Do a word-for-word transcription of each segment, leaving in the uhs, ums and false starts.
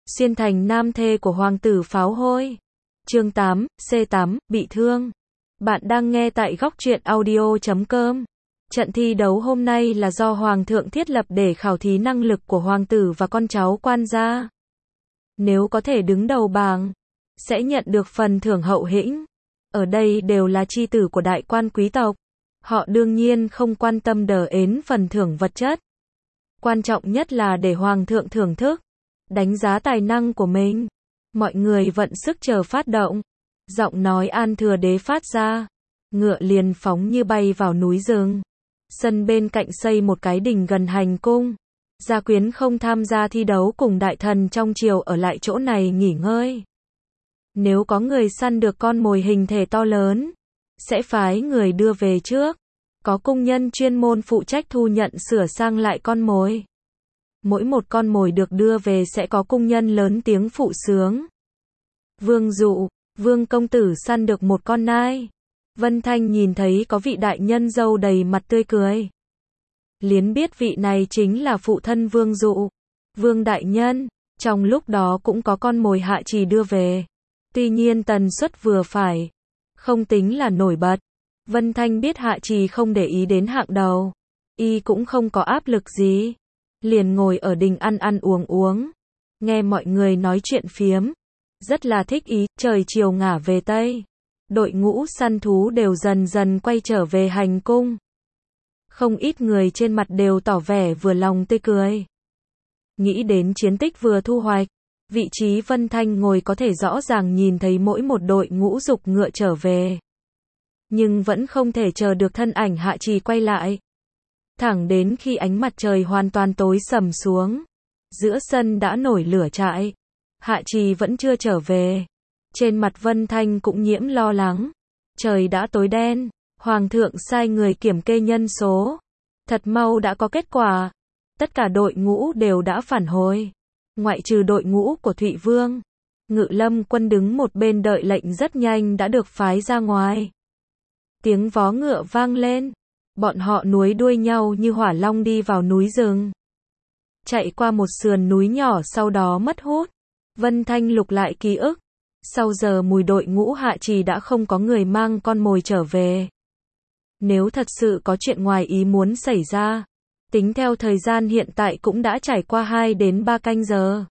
xuyên thành nam thê của hoàng tử pháo hôi. Chương tám, C tám, bị thương. Bạn đang nghe tại góc truyện audio chấm com. Trận thi đấu hôm nay là do Hoàng thượng thiết lập để khảo thí năng lực của hoàng tử và con cháu quan gia. Nếu có thể đứng đầu bảng, sẽ nhận được phần thưởng hậu hĩnh. Ở đây đều là chi tử của đại quan quý tộc. Họ đương nhiên không quan tâm đờ ến phần thưởng vật chất. Quan trọng nhất là để Hoàng thượng thưởng thức, đánh giá tài năng của mình. Mọi người vận sức chờ phát động. Giọng nói An Thừa Đế phát ra. Ngựa liền phóng như bay vào núi rừng. Sân bên cạnh xây một cái đình gần hành cung. Gia quyến không tham gia thi đấu cùng đại thần trong triều ở lại chỗ này nghỉ ngơi. Nếu có người săn được con mồi hình thể to lớn, sẽ phái người đưa về trước. Có cung nhân chuyên môn phụ trách thu nhận sửa sang lại con mồi. Mỗi một con mồi được đưa về sẽ có cung nhân lớn tiếng phụ sướng. Vương dụ, Vương công tử săn được một con nai. Vân Thanh nhìn thấy có vị đại nhân dâu đầy mặt tươi cười. Liến biết vị này chính là phụ thân Vương dụ. Vương đại nhân, trong lúc đó cũng có con mồi Hạ Trì đưa về. Tuy nhiên tần suất vừa phải, không tính là nổi bật. Vân Thanh biết Hạ Trì không để ý đến hạng đầu. Y cũng không có áp lực gì. Liền ngồi ở đình ăn ăn uống uống. Nghe mọi người nói chuyện phiếm. Rất là thích ý, trời chiều ngả về Tây. Đội ngũ săn thú đều dần dần quay trở về hành cung. Không ít người trên mặt đều tỏ vẻ vừa lòng tươi cười. Nghĩ đến chiến tích vừa thu hoạch. Vị trí Vân Thanh ngồi có thể rõ ràng nhìn thấy mỗi một đội ngũ dục ngựa trở về. Nhưng vẫn không thể chờ được thân ảnh Hạ Trì quay lại. Thẳng đến khi ánh mặt trời hoàn toàn tối sầm xuống. Giữa sân đã nổi lửa trại. Hạ Trì vẫn chưa trở về. Trên mặt Vân Thanh cũng nhiễm lo lắng. Trời đã tối đen. Hoàng thượng sai người kiểm kê nhân số. Thật mau đã có kết quả. Tất cả đội ngũ đều đã phản hồi. Ngoại trừ đội ngũ của Thụy Vương. Ngự lâm quân đứng một bên đợi lệnh rất nhanh đã được phái ra ngoài. Tiếng vó ngựa vang lên. Bọn họ nối đuôi nhau như hỏa long đi vào núi rừng. Chạy qua một sườn núi nhỏ sau đó mất hút. Vân Thanh lục lại ký ức. Sau giờ mùi đội ngũ Hạ Trì đã không có người mang con mồi trở về. Nếu thật sự có chuyện ngoài ý muốn xảy ra, tính theo thời gian hiện tại cũng đã trải qua hai đến ba canh giờ.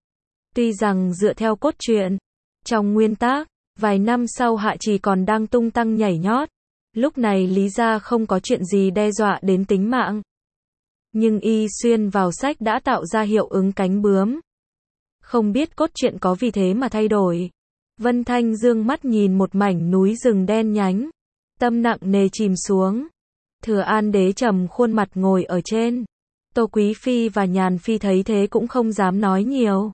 Tuy rằng dựa theo cốt truyện, trong nguyên tác, vài năm sau Hạ Trì còn đang tung tăng nhảy nhót. Lúc này lý ra không có chuyện gì đe dọa đến tính mạng. Nhưng y xuyên vào sách đã tạo ra hiệu ứng cánh bướm. Không biết cốt truyện có vì thế mà thay đổi. Vân Thanh dương mắt nhìn một mảnh núi rừng đen nhánh. Tâm nặng nề chìm xuống. Thừa An đế trầm khuôn mặt ngồi ở trên. Tô Quý Phi và Nhàn Phi thấy thế cũng không dám nói nhiều.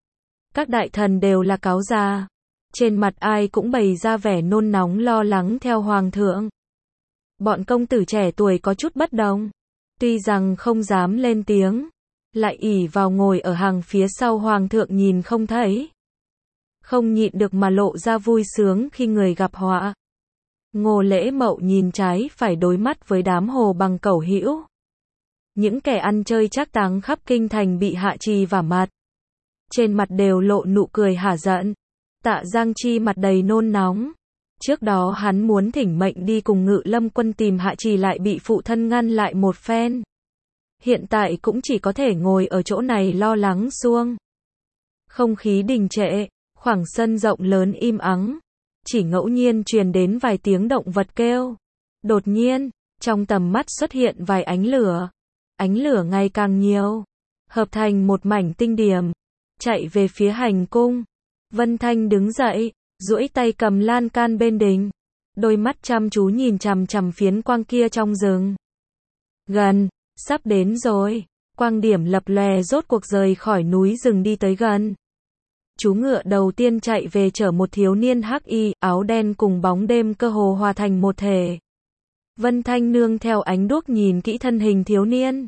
Các đại thần đều là cáo già. Trên mặt ai cũng bày ra vẻ nôn nóng lo lắng theo Hoàng thượng. Bọn công tử trẻ tuổi có chút bất đồng. Tuy rằng không dám lên tiếng. Lại ỷ vào ngồi ở hàng phía sau Hoàng thượng nhìn không thấy. Không nhịn được mà lộ ra vui sướng khi người gặp họa. Ngô Lễ Mậu nhìn trái phải đối mắt với đám hồ bằng cẩu hữu. Những kẻ ăn chơi trác táng khắp kinh thành bị Hạ Trì vả mặt. Trên mặt đều lộ nụ cười hả giận. Tạ Giang Chi mặt đầy nôn nóng. Trước đó hắn muốn thỉnh mệnh đi cùng Ngự lâm quân tìm Hạ Trì lại bị phụ thân ngăn lại một phen. Hiện tại cũng chỉ có thể ngồi ở chỗ này lo lắng suông. Không khí đình trệ, khoảng sân rộng lớn im ắng. Chỉ ngẫu nhiên truyền đến vài tiếng động vật kêu. Đột nhiên, trong tầm mắt xuất hiện vài ánh lửa. Ánh lửa ngày càng nhiều. Hợp thành một mảnh tinh điểm. Chạy về phía hành cung. Vân Thanh đứng dậy, duỗi tay cầm lan can bên đình. Đôi mắt chăm chú nhìn chằm chằm phiến quang kia trong rừng. Gần, sắp đến rồi. Quang điểm lập lòe rốt cuộc rời khỏi núi rừng đi tới gần. Chú ngựa đầu tiên chạy về chở một thiếu niên hắc y, áo đen cùng bóng đêm cơ hồ hòa thành một thể. Vân Thanh nương theo ánh đuốc nhìn kỹ thân hình thiếu niên.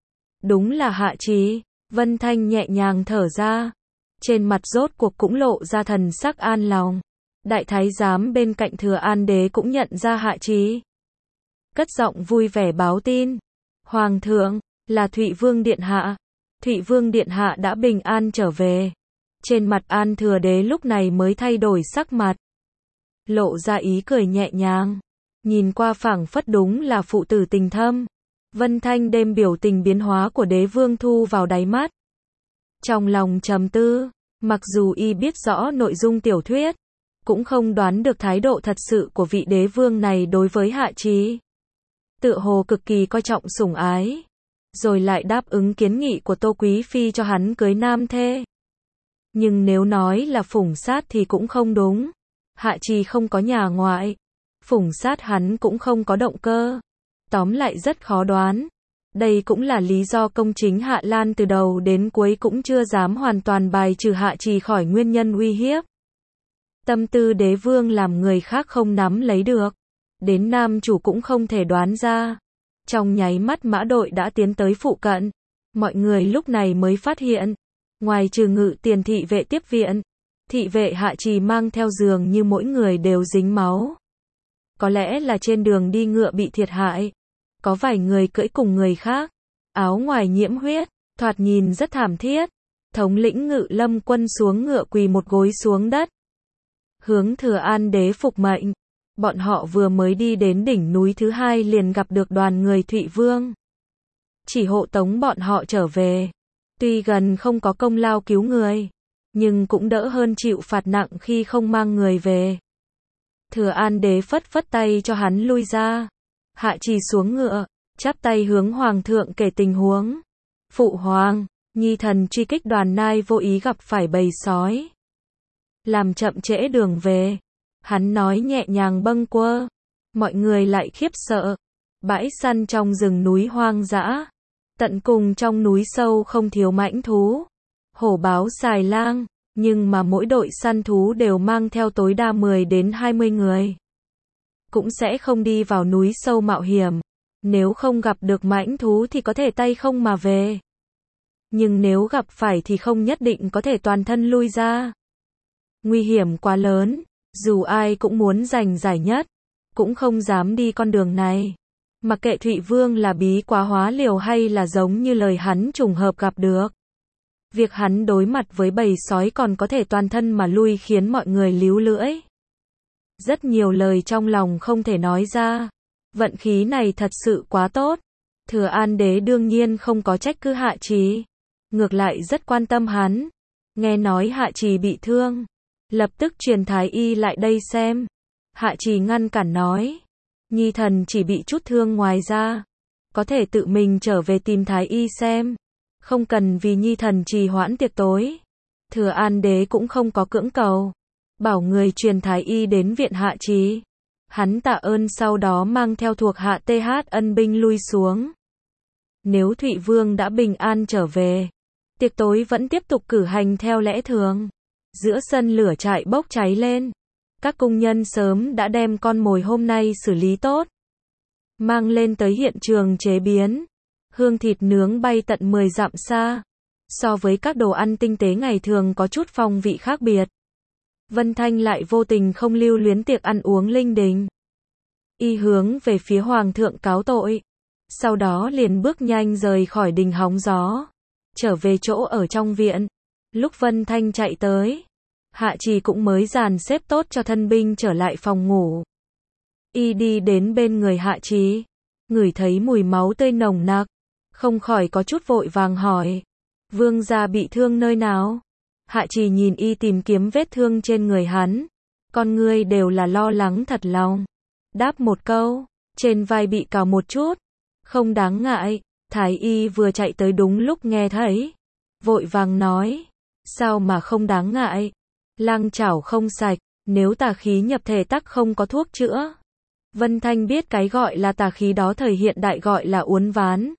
Đúng là Hạ Trì. Vân Thanh nhẹ nhàng thở ra. Trên mặt rốt cuộc cũng lộ ra thần sắc an lòng. Đại thái giám bên cạnh Thừa An đế cũng nhận ra Hạ Trì. Cất giọng vui vẻ báo tin. Hoàng thượng, là Thụy Vương điện hạ. Thụy Vương điện hạ đã bình an trở về. Trên mặt An Thừa Đế lúc này mới thay đổi sắc mặt, lộ ra ý cười nhẹ nhàng, nhìn qua phảng phất đúng là phụ tử tình thâm. Vân Thanh đem biểu tình biến hóa của đế vương thu vào đáy mắt, trong lòng trầm tư, mặc dù y biết rõ nội dung tiểu thuyết, cũng không đoán được thái độ thật sự của vị đế vương này đối với Hạ Trì. Tựa hồ cực kỳ coi trọng sủng ái, rồi lại đáp ứng kiến nghị của Tô Quý Phi cho hắn cưới nam thê. Nhưng nếu nói là phủng sát thì cũng không đúng. Hạ Trì không có nhà ngoại, phủng sát hắn cũng không có động cơ. Tóm lại rất khó đoán. Đây cũng là lý do công chính Hạ Lan từ đầu đến cuối cũng chưa dám hoàn toàn bài trừ Hạ Trì khỏi nguyên nhân uy hiếp. Tâm tư đế vương làm người khác không nắm lấy được, đến nam chủ cũng không thể đoán ra. Trong nháy mắt mã đội đã tiến tới phụ cận, mọi người lúc này mới phát hiện, ngoài trừ Ngự Tiền thị vệ tiếp viện, thị vệ Hạ Trì mang theo giường như mỗi người đều dính máu. Có lẽ là trên đường đi ngựa bị thiệt hại, có vài người cưỡi cùng người khác, áo ngoài nhiễm huyết, thoạt nhìn rất thảm thiết. Thống lĩnh Ngự Lâm quân xuống ngựa quỳ một gối xuống đất, hướng Thừa An đế phục mệnh. Bọn họ vừa mới đi đến đỉnh núi thứ hai liền gặp được đoàn người Thụy Vương, chỉ hộ tống bọn họ trở về. Tuy gần không có công lao cứu người, nhưng cũng đỡ hơn chịu phạt nặng khi không mang người về. Thừa An đế phất phất tay cho hắn lui ra. Hạ Trì xuống ngựa, chắp tay hướng hoàng thượng kể tình huống. Phụ hoàng, nhi thần truy kích đoàn nai vô ý gặp phải bầy sói, làm chậm trễ đường về. Hắn nói nhẹ nhàng bâng quơ, mọi người lại khiếp sợ. Bãi săn trong rừng núi hoang dã, tận cùng trong núi sâu không thiếu mãnh thú, hổ báo xài lang, nhưng mà mỗi đội săn thú đều mang theo tối đa mười đến hai mươi người. Cũng sẽ không đi vào núi sâu mạo hiểm, nếu không gặp được mãnh thú thì có thể tay không mà về. Nhưng nếu gặp phải thì không nhất định có thể toàn thân lui ra. Nguy hiểm quá lớn, dù ai cũng muốn giành giải nhất, cũng không dám đi con đường này. Mặc kệ Thụy Vương là bí quá hóa liều hay là giống như lời hắn trùng hợp gặp được, việc hắn đối mặt với bầy sói còn có thể toàn thân mà lui khiến mọi người líu lưỡi. Rất nhiều lời trong lòng không thể nói ra. Vận khí này thật sự quá tốt. Thừa An đế đương nhiên không có trách cứ Hạ Trì, ngược lại rất quan tâm hắn. Nghe nói Hạ Trì bị thương, lập tức truyền thái y lại đây xem. Hạ Trì ngăn cản nói, nhi thần chỉ bị chút thương ngoài ra, có thể tự mình trở về tìm thái y xem, không cần vì nhi thần trì hoãn tiệc tối. Thừa An đế cũng không có cưỡng cầu, bảo người truyền thái y đến viện Hạ Trì. Hắn tạ ơn sau đó mang theo thuộc hạ T H ân binh lui xuống. Nếu Thụy Vương đã bình an trở về, tiệc tối vẫn tiếp tục cử hành theo lẽ thường. Giữa sân lửa trại bốc cháy lên. Các cung nhân sớm đã đem con mồi hôm nay xử lý tốt, mang lên tới hiện trường chế biến. Hương thịt nướng bay tận mười dặm xa. So với các đồ ăn tinh tế ngày thường có chút phong vị khác biệt. Vân Thanh lại vô tình không lưu luyến tiệc ăn uống linh đình. Y hướng về phía hoàng thượng cáo tội, sau đó liền bước nhanh rời khỏi đình hóng gió, trở về chỗ ở trong viện. Lúc Vân Thanh chạy tới, Hạ Trì cũng mới dàn xếp tốt cho thân binh trở lại phòng ngủ. Y đi đến bên người Hạ Trì, ngửi thấy mùi máu tươi nồng nặc, không khỏi có chút vội vàng hỏi, vương gia bị thương nơi nào? Hạ Trì nhìn y tìm kiếm vết thương trên người hắn, con ngươi đều là lo lắng thật lòng. Đáp một câu, trên vai bị cào một chút, không đáng ngại. Thái y vừa chạy tới đúng lúc nghe thấy, vội vàng nói, sao mà không đáng ngại? Lang chảo không sạch, nếu tà khí nhập thể tắc không có thuốc chữa. Vân Thanh biết cái gọi là tà khí đó thời hiện đại gọi là uốn ván.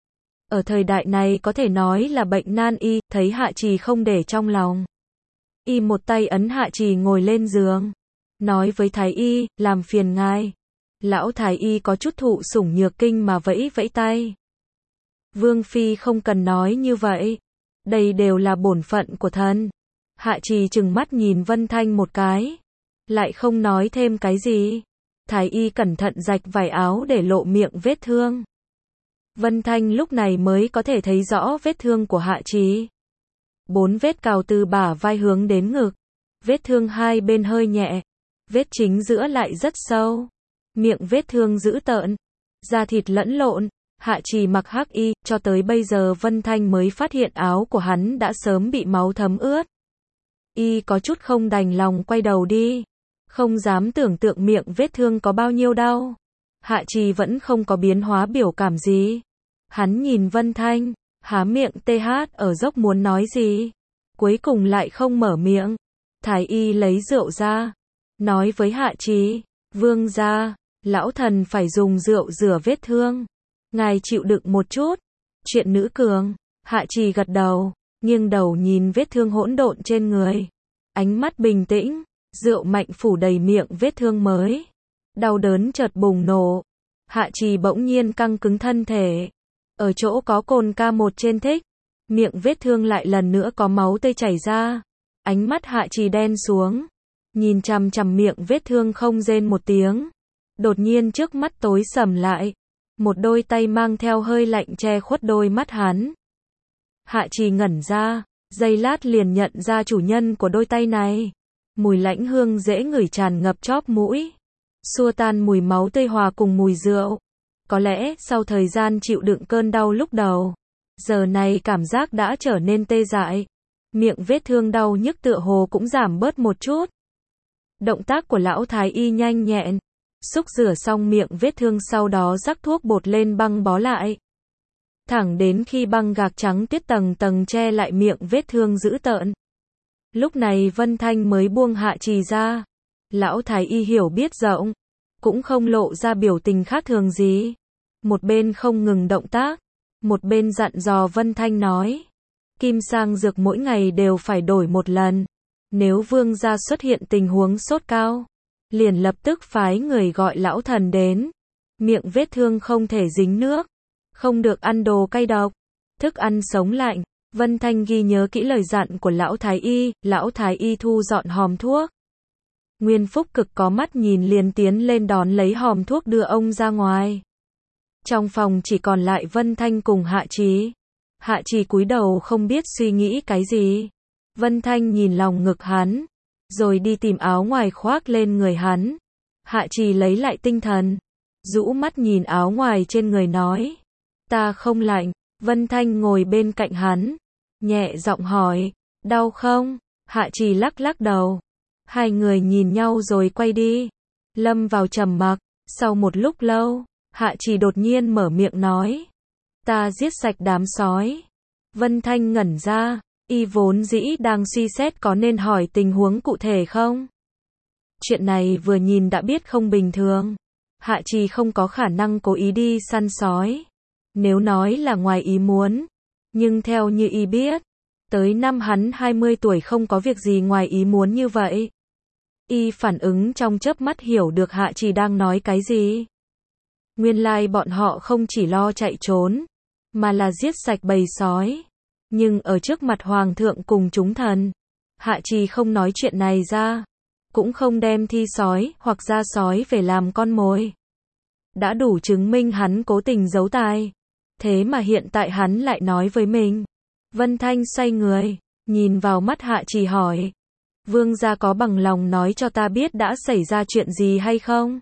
Ở thời đại này có thể nói là bệnh nan y. Thấy Hạ Trì không để trong lòng, y một tay ấn Hạ Trì ngồi lên giường, nói với thái y, làm phiền ngài. Lão thái y có chút thụ sủng nhược kinh mà vẫy vẫy tay. Vương phi không cần nói như vậy, đây đều là bổn phận của thần. Hạ Trì trừng mắt nhìn Vân Thanh một cái, lại không nói thêm cái gì. Thái y cẩn thận rạch vải áo để lộ miệng vết thương. Vân Thanh lúc này mới có thể thấy rõ vết thương của Hạ Trì. Bốn vết cào từ bả vai hướng đến ngực. Vết thương hai bên hơi nhẹ. Vết chính giữa lại rất sâu. Miệng vết thương dữ tợn. Da thịt lẫn lộn. Hạ Trì mặc hắc y, cho tới bây giờ Vân Thanh mới phát hiện áo của hắn đã sớm bị máu thấm ướt. Y có chút không đành lòng quay đầu đi. Không dám tưởng tượng miệng vết thương có bao nhiêu đau. Hạ Trì vẫn không có biến hóa biểu cảm gì. Hắn nhìn Vân Thanh, há miệng tê hát ở dốc muốn nói gì. Cuối cùng lại không mở miệng. Thái y lấy rượu ra. Nói với Hạ Trì, vương gia, lão thần phải dùng rượu rửa vết thương. Ngài chịu đựng một chút. Chuyện nữ cường. Hạ Trì gật đầu, nghiêng đầu nhìn vết thương hỗn độn trên người. Ánh mắt bình tĩnh, rượu mạnh phủ đầy miệng vết thương mới. Đau đớn chợt bùng nổ. Hạ Trì bỗng nhiên căng cứng thân thể. Ở chỗ có cồn ca một trên thích, miệng vết thương lại lần nữa có máu tươi chảy ra. Ánh mắt Hạ Trì đen xuống, nhìn chằm chằm miệng vết thương không rên một tiếng. Đột nhiên trước mắt tối sầm lại. Một đôi tay mang theo hơi lạnh che khuất đôi mắt hắn. Hạ Trì ngẩn ra, giây lát liền nhận ra chủ nhân của đôi tay này. Mùi lãnh hương dễ ngửi tràn ngập chóp mũi, xua tan mùi máu tươi hòa cùng mùi rượu. Có lẽ sau thời gian chịu đựng cơn đau lúc đầu, giờ này cảm giác đã trở nên tê dại. Miệng vết thương đau nhức tựa hồ cũng giảm bớt một chút. Động tác của lão thái y nhanh nhẹn, xúc rửa xong miệng vết thương sau đó rắc thuốc bột lên băng bó lại. Thẳng đến khi băng gạc trắng tiết tầng tầng che lại miệng vết thương dữ tợn. Lúc này Vân Thanh mới buông Hạ Trì ra. Lão thái y hiểu biết rộng, cũng không lộ ra biểu tình khác thường gì. Một bên không ngừng động tác, một bên dặn dò Vân Thanh nói. Kim sang dược mỗi ngày đều phải đổi một lần. Nếu vương gia xuất hiện tình huống sốt cao, liền lập tức phái người gọi lão thần đến. Miệng vết thương không thể dính nước, không được ăn đồ cay độc, thức ăn sống lạnh. Vân Thanh ghi nhớ kỹ lời dặn của lão thái y, lão thái y thu dọn hòm thuốc. Nguyên Phúc cực có mắt nhìn liền tiến lên đón lấy hòm thuốc đưa ông ra ngoài. Trong phòng chỉ còn lại Vân Thanh cùng Hạ Trì. Hạ Trì cúi đầu không biết suy nghĩ cái gì. Vân Thanh nhìn lòng ngực hắn, rồi đi tìm áo ngoài khoác lên người hắn. Hạ Trì lấy lại tinh thần, rũ mắt nhìn áo ngoài trên người nói. Ta không lạnh. Vân Thanh ngồi bên cạnh hắn, nhẹ giọng hỏi, đau không? Hạ Trì lắc lắc đầu. Hai người nhìn nhau rồi quay đi. Lâm vào trầm mặc. Sau một lúc lâu, Hạ Trì đột nhiên mở miệng nói. Ta giết sạch đám sói. Vân Thanh ngẩn ra, y vốn dĩ đang suy xét có nên hỏi tình huống cụ thể không? Chuyện này vừa nhìn đã biết không bình thường. Hạ Trì không có khả năng cố ý đi săn sói. Nếu nói là ngoài ý muốn, nhưng theo như y biết, tới năm hắn hai mươi tuổi không có việc gì ngoài ý muốn như vậy. Y phản ứng trong chớp mắt hiểu được Hạ Trì đang nói cái gì. Nguyên lai bọn họ không chỉ lo chạy trốn, mà là giết sạch bầy sói. Nhưng ở trước mặt Hoàng thượng cùng chúng thần, Hạ Trì không nói chuyện này ra, cũng không đem thi sói hoặc da sói về làm con mồi. Đã đủ chứng minh hắn cố tình giấu tài. Thế mà hiện tại hắn lại nói với mình. Vân Thanh xoay người, nhìn vào mắt Hạ Trì hỏi. Vương gia có bằng lòng nói cho ta biết đã xảy ra chuyện gì hay không?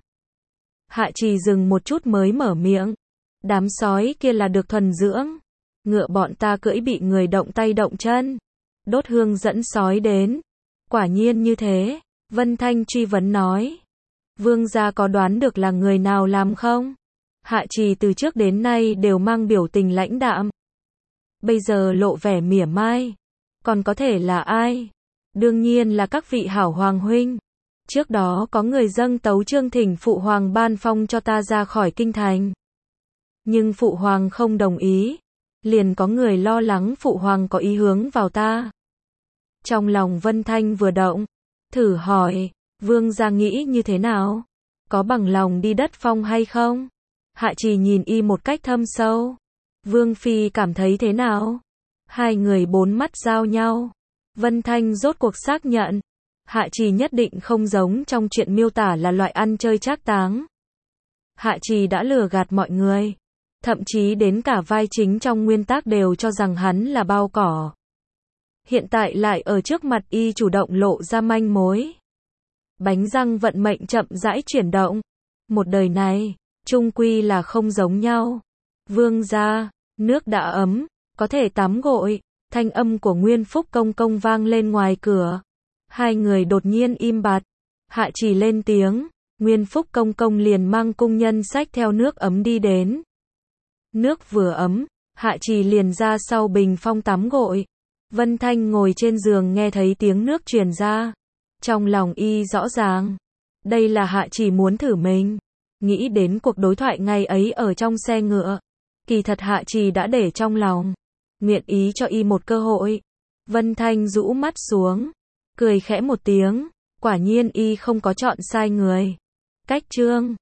Hạ Trì dừng một chút mới mở miệng. Đám sói kia là được thuần dưỡng. Ngựa bọn ta cưỡi bị người động tay động chân. Đốt hương dẫn sói đến. Quả nhiên như thế. Vân Thanh truy vấn nói. Vương gia có đoán được là người nào làm không? Hạ Trì từ trước đến nay đều mang biểu tình lãnh đạm. Bây giờ lộ vẻ mỉa mai. Còn có thể là ai? Đương nhiên là các vị hảo hoàng huynh. Trước đó có người dâng tấu chương thỉnh phụ hoàng ban phong cho ta ra khỏi kinh thành. Nhưng phụ hoàng không đồng ý. Liền có người lo lắng phụ hoàng có ý hướng vào ta. Trong lòng Vân Thanh vừa động, thử hỏi, vương gia nghĩ như thế nào? Có bằng lòng đi đất phong hay không? Hạ Trì nhìn y một cách thâm sâu. Vương phi cảm thấy thế nào? Hai người bốn mắt giao nhau. Vân Thanh rốt cuộc xác nhận. Hạ Trì nhất định không giống trong chuyện miêu tả là loại ăn chơi trác táng. Hạ Trì đã lừa gạt mọi người. Thậm chí đến cả vai chính trong nguyên tác đều cho rằng hắn là bao cỏ. hiện tại lại ở trước mặt y chủ động lộ ra manh mối. Bánh răng vận mệnh chậm rãi chuyển động. Một đời này, chung quy là không giống nhau. Vương gia, nước đã ấm, có thể tắm gội. Thanh âm của Nguyên Phúc công công vang lên ngoài cửa. Hai người đột nhiên im bặt. Hạ Trì lên tiếng, Nguyên Phúc công công liền mang cung nhân xách theo nước ấm đi đến. Nước vừa ấm, Hạ Trì liền ra sau bình phong tắm gội. Vân Thanh ngồi trên giường nghe thấy tiếng nước truyền ra. Trong lòng y rõ ràng, đây là Hạ Trì muốn thử mình. Nghĩ đến cuộc đối thoại ngày ấy ở trong xe ngựa. Kỳ thật Hạ Trì đã để trong lòng, nguyện ý cho y một cơ hội. Vân Thanh rũ mắt xuống, cười khẽ một tiếng, quả nhiên y không có chọn sai người. Cách chương